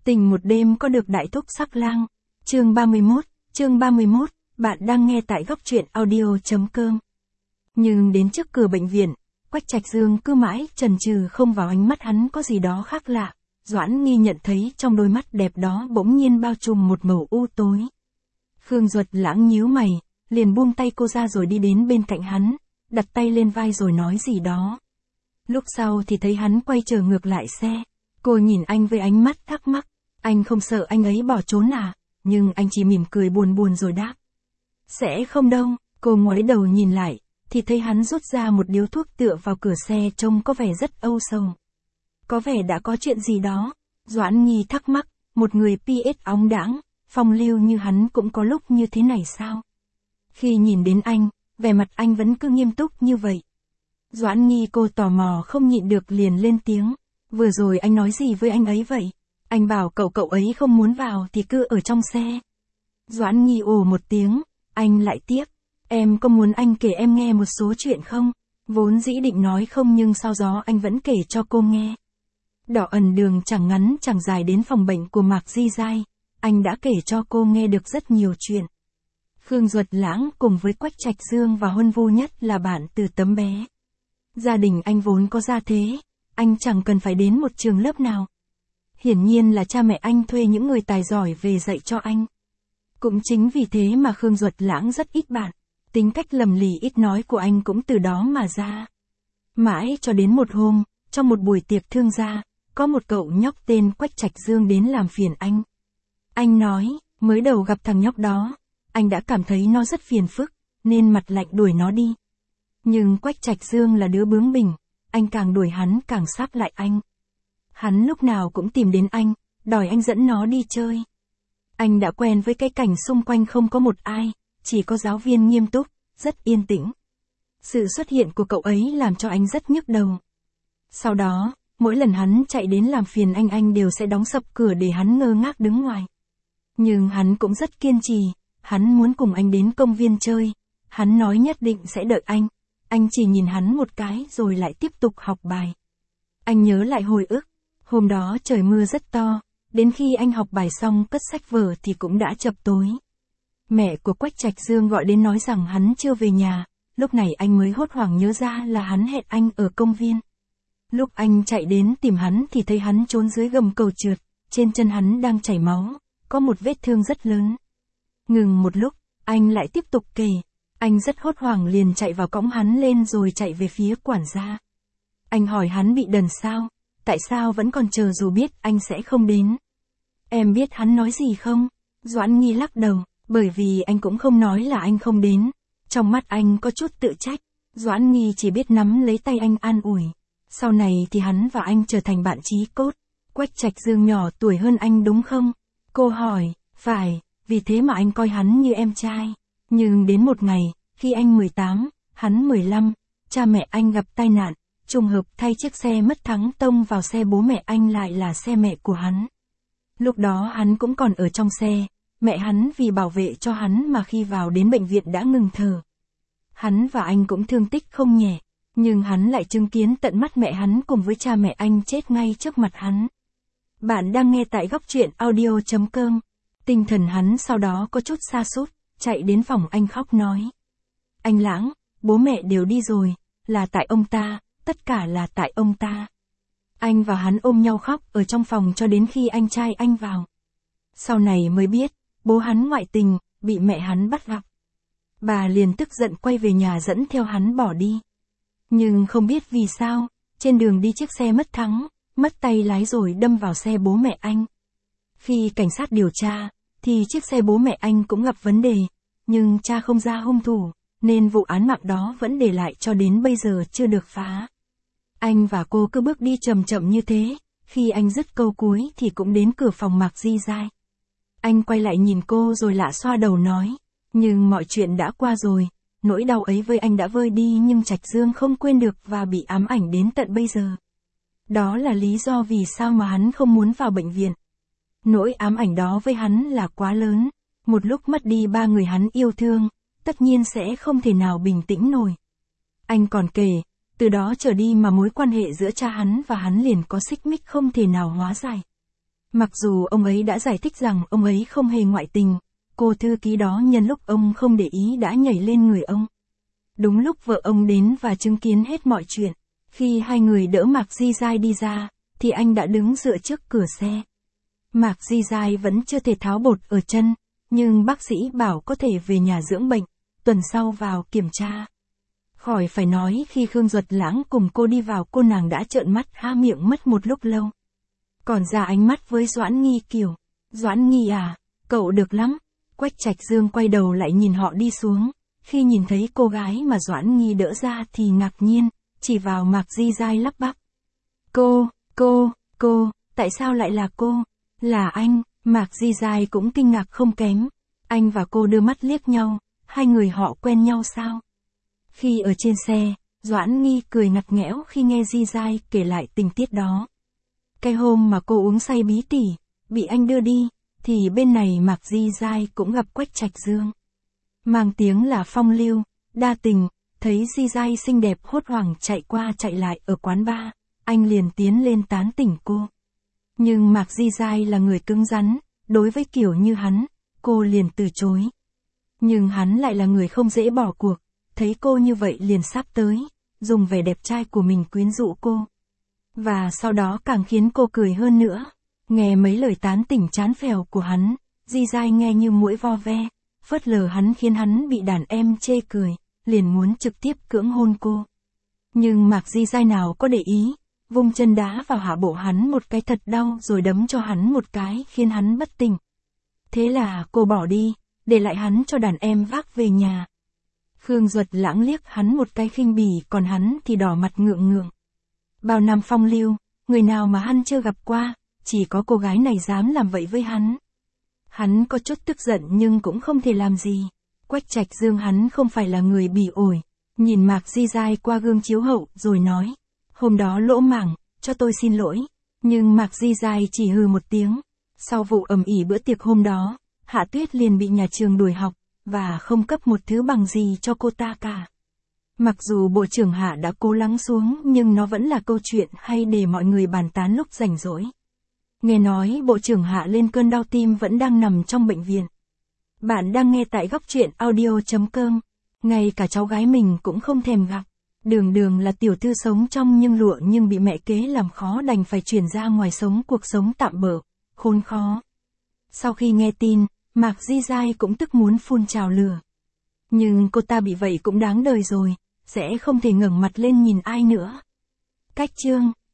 Tình một đêm có được đại thúc sắc lang. Chương 31, bạn đang nghe tại góc truyện audio.com. Nhưng đến trước cửa bệnh viện, Quách Trạch Dương cứ mãi chần chừ không vào, ánh mắt hắn có gì đó khác lạ. Doãn Nghi nhận thấy trong đôi mắt đẹp đó bỗng nhiên bao trùm một màu u tối. Khương Duật Lãng nhíu mày, liền buông tay cô ra rồi đi đến bên cạnh hắn, đặt tay lên vai rồi nói gì đó. Lúc sau thì thấy hắn quay trở ngược lại xe. Cô nhìn anh với ánh mắt thắc mắc. Anh không sợ anh ấy bỏ trốn à? Nhưng anh chỉ mỉm cười buồn buồn rồi đáp. Sẽ không đâu. Cô ngoái đầu nhìn lại, thì thấy hắn rút ra một điếu thuốc tựa vào cửa xe, trông có vẻ rất âu sầu. Có vẻ đã có chuyện gì đó. Doãn Nghi thắc mắc, một người PS óng đãng, phong lưu như hắn cũng có lúc như thế này sao? Khi nhìn đến anh, vẻ mặt anh vẫn cứ nghiêm túc như vậy. Doãn Nghi cô tò mò không nhịn được liền lên tiếng. Vừa rồi anh nói gì với anh ấy vậy? Anh bảo cậu ấy không muốn vào thì cứ ở trong xe. Doãn Nghi ồ một tiếng, anh lại tiếp. Em có muốn anh kể em nghe một số chuyện không? Vốn dĩ định nói không nhưng sau đó anh vẫn kể cho cô nghe. Đỏ ẩn đường chẳng ngắn chẳng dài đến phòng bệnh của Mạc Di Giai, anh đã kể cho cô nghe được rất nhiều chuyện. Khương Duật Lãng cùng với Quách Trạch Dương và Huân Vu Nhất là bạn từ tấm bé. Gia đình anh vốn có gia thế, anh chẳng cần phải đến một trường lớp nào. Hiển nhiên là cha mẹ anh thuê những người tài giỏi về dạy cho anh. Cũng chính vì thế mà Khương Duật Lãng rất ít bạn, tính cách lầm lì ít nói của anh cũng từ đó mà ra. Mãi cho đến một hôm, trong một buổi tiệc thương gia, có một cậu nhóc tên Quách Trạch Dương đến làm phiền anh. Anh nói, mới đầu gặp thằng nhóc đó, anh đã cảm thấy nó rất phiền phức, nên mặt lạnh đuổi nó đi. Nhưng Quách Trạch Dương là đứa bướng bỉnh, anh càng đuổi hắn càng sáp lại anh. Hắn lúc nào cũng tìm đến anh, đòi anh dẫn nó đi chơi. Anh đã quen với cái cảnh xung quanh không có một ai, chỉ có giáo viên nghiêm túc, rất yên tĩnh. Sự xuất hiện của cậu ấy làm cho anh rất nhức đầu. Sau đó, mỗi lần hắn chạy đến làm phiền anh đều sẽ đóng sập cửa để hắn ngơ ngác đứng ngoài. Nhưng hắn cũng rất kiên trì, hắn muốn cùng anh đến công viên chơi. Hắn nói nhất định sẽ đợi anh chỉ nhìn hắn một cái rồi lại tiếp tục học bài. Anh nhớ lại hồi ức, hôm đó trời mưa rất to, đến khi anh học bài xong cất sách vở thì cũng đã chập tối. Mẹ của Quách Trạch Dương gọi đến nói rằng hắn chưa về nhà, lúc này anh mới hốt hoảng nhớ ra là hắn hẹn anh ở công viên. Lúc anh chạy đến tìm hắn thì thấy hắn trốn dưới gầm cầu trượt, trên chân hắn đang chảy máu, có một vết thương rất lớn. Ngừng một lúc, anh lại tiếp tục kể. Anh rất hốt hoảng liền chạy vào cõng hắn lên rồi chạy về phía quản gia. Anh hỏi hắn bị đần sao, tại sao vẫn còn chờ dù biết anh sẽ không đến. Em biết hắn nói gì không? Doãn Nghi lắc đầu, bởi vì anh cũng không nói là anh không đến. Trong mắt anh có chút tự trách, Doãn Nghi chỉ biết nắm lấy tay anh an ủi. Sau này thì hắn và anh trở thành bạn chí cốt. Quách Trạch Dương nhỏ tuổi hơn anh đúng không? Cô hỏi, phải, vì thế mà anh coi hắn như em trai. Nhưng đến một ngày, khi anh 18, hắn 15, cha mẹ anh gặp tai nạn, trùng hợp thay chiếc xe mất thắng tông vào xe bố mẹ anh lại là xe mẹ của hắn. Lúc đó hắn cũng còn ở trong xe, mẹ hắn vì bảo vệ cho hắn mà khi vào đến bệnh viện đã ngừng thở. Hắn và anh cũng thương tích không nhẹ, nhưng hắn lại chứng kiến tận mắt mẹ hắn cùng với cha mẹ anh chết ngay trước mặt hắn. Bạn đang nghe tại góc truyện audio.com. Tinh thần hắn sau đó có chút sa sút, chạy đến phòng anh khóc nói. Anh Lãng, bố mẹ đều đi rồi, là tại ông ta, tất cả là tại ông ta. Anh và hắn ôm nhau khóc ở trong phòng cho đến khi anh trai anh vào. Sau này mới biết, bố hắn ngoại tình, bị mẹ hắn bắt gặp. Bà liền tức giận quay về nhà dẫn theo hắn bỏ đi. Nhưng không biết vì sao, trên đường đi chiếc xe mất thắng, mất tay lái rồi đâm vào xe bố mẹ anh. Khi cảnh sát điều tra, thì chiếc xe bố mẹ anh cũng gặp vấn đề, nhưng cha không ra hung thủ, nên vụ án mạng đó vẫn để lại cho đến bây giờ chưa được phá. Anh và cô cứ bước đi chậm chậm như thế, khi anh dứt câu cuối thì cũng đến cửa phòng Mạc Di Giai. Anh quay lại nhìn cô rồi lạ xoa đầu nói, nhưng mọi chuyện đã qua rồi, nỗi đau ấy với anh đã vơi đi nhưng Trạch Dương không quên được và bị ám ảnh đến tận bây giờ. Đó là lý do vì sao mà hắn không muốn vào bệnh viện. Nỗi ám ảnh đó với hắn là quá lớn, một lúc mất đi ba người hắn yêu thương, tất nhiên sẽ không thể nào bình tĩnh nổi. Anh còn kể, từ đó trở đi mà mối quan hệ giữa cha hắn và hắn liền có xích mích không thể nào hóa giải. Mặc dù ông ấy đã giải thích rằng ông ấy không hề ngoại tình, cô thư ký đó nhân lúc ông không để ý đã nhảy lên người ông. Đúng lúc vợ ông đến và chứng kiến hết mọi chuyện, khi hai người đỡ Mạc Di Giai đi ra, thì anh đã đứng dựa trước cửa xe. Mạc Di Giai vẫn chưa thể tháo bột ở chân, nhưng bác sĩ bảo có thể về nhà dưỡng bệnh, tuần sau vào kiểm tra. Khỏi phải nói khi Khương Duật Lãng cùng cô đi vào cô nàng đã trợn mắt há miệng mất một lúc lâu. Còn ra ánh mắt với Doãn Nghi kiểu, Doãn Nghi à, cậu được lắm. Quách Trạch Dương quay đầu lại nhìn họ đi xuống, khi nhìn thấy cô gái mà Doãn Nghi đỡ ra thì ngạc nhiên, chỉ vào Mạc Di Giai lắp bắp. Cô, tại sao lại là cô? Là anh, Mạc Di Giai cũng kinh ngạc không kém. Anh và cô đưa mắt liếc nhau, hai người họ quen nhau sao? Khi ở trên xe, Doãn Nghi cười ngặt nghẽo khi nghe Di Giai kể lại tình tiết đó. Cái hôm mà cô uống say bí tỉ, bị anh đưa đi, thì bên này Mạc Di Giai cũng gặp Quách Trạch Dương. Mang tiếng là phong lưu, đa tình, thấy Di Giai xinh đẹp hốt hoảng chạy qua chạy lại ở quán bar, anh liền tiến lên tán tỉnh cô. Nhưng Mạc Di Giai là người cứng rắn, đối với kiểu như hắn, cô liền từ chối. Nhưng hắn lại là người không dễ bỏ cuộc, thấy cô như vậy liền sắp tới, dùng vẻ đẹp trai của mình quyến rũ cô. Và sau đó càng khiến cô cười hơn nữa. Nghe mấy lời tán tỉnh chán phèo của hắn, Di Giai nghe như muỗi vo ve, phớt lờ hắn khiến hắn bị đàn em chê cười, liền muốn trực tiếp cưỡng hôn cô. Nhưng Mạc Di Giai nào có để ý, vung chân đá vào hạ bộ hắn một cái thật đau rồi đấm cho hắn một cái khiến hắn bất tỉnh. Thế là cô bỏ đi, để lại hắn cho đàn em vác về nhà. Khương Duật Lãng liếc hắn một cái khinh bỉ, còn hắn thì đỏ mặt ngượng ngượng. Bao năm phong lưu, người nào mà hắn chưa gặp qua, chỉ có cô gái này dám làm vậy với hắn. Hắn có chút tức giận nhưng cũng không thể làm gì. Quách Trạch Dương hắn không phải là người bỉ ổi, nhìn Mạc Di Giai qua gương chiếu hậu rồi nói, hôm đó lỗ mảng, cho tôi xin lỗi. Nhưng Mạc Di Giai chỉ hừ một tiếng. Sau vụ ầm ĩ bữa tiệc hôm đó, Hạ Tuyết liền bị nhà trường đuổi học, và không cấp một thứ bằng gì cho cô ta cả. Mặc dù bộ trưởng Hạ đã cố lắng xuống nhưng nó vẫn là câu chuyện hay để mọi người bàn tán lúc rảnh rỗi. Nghe nói bộ trưởng Hạ lên cơn đau tim vẫn đang nằm trong bệnh viện. Bạn đang nghe tại góc truyện audio.com. Ngay cả cháu gái mình cũng không thèm gặp. Đường là tiểu thư sống trong nhưng lụa nhưng bị mẹ kế làm khó đành phải chuyển ra ngoài sống cuộc sống tạm bợ, khốn khó. Sau khi nghe tin, Mạc Di Giai cũng tức muốn phun trào lửa. Nhưng cô ta bị vậy cũng đáng đời rồi, sẽ không thể ngẩng mặt lên nhìn ai nữa. Cách chương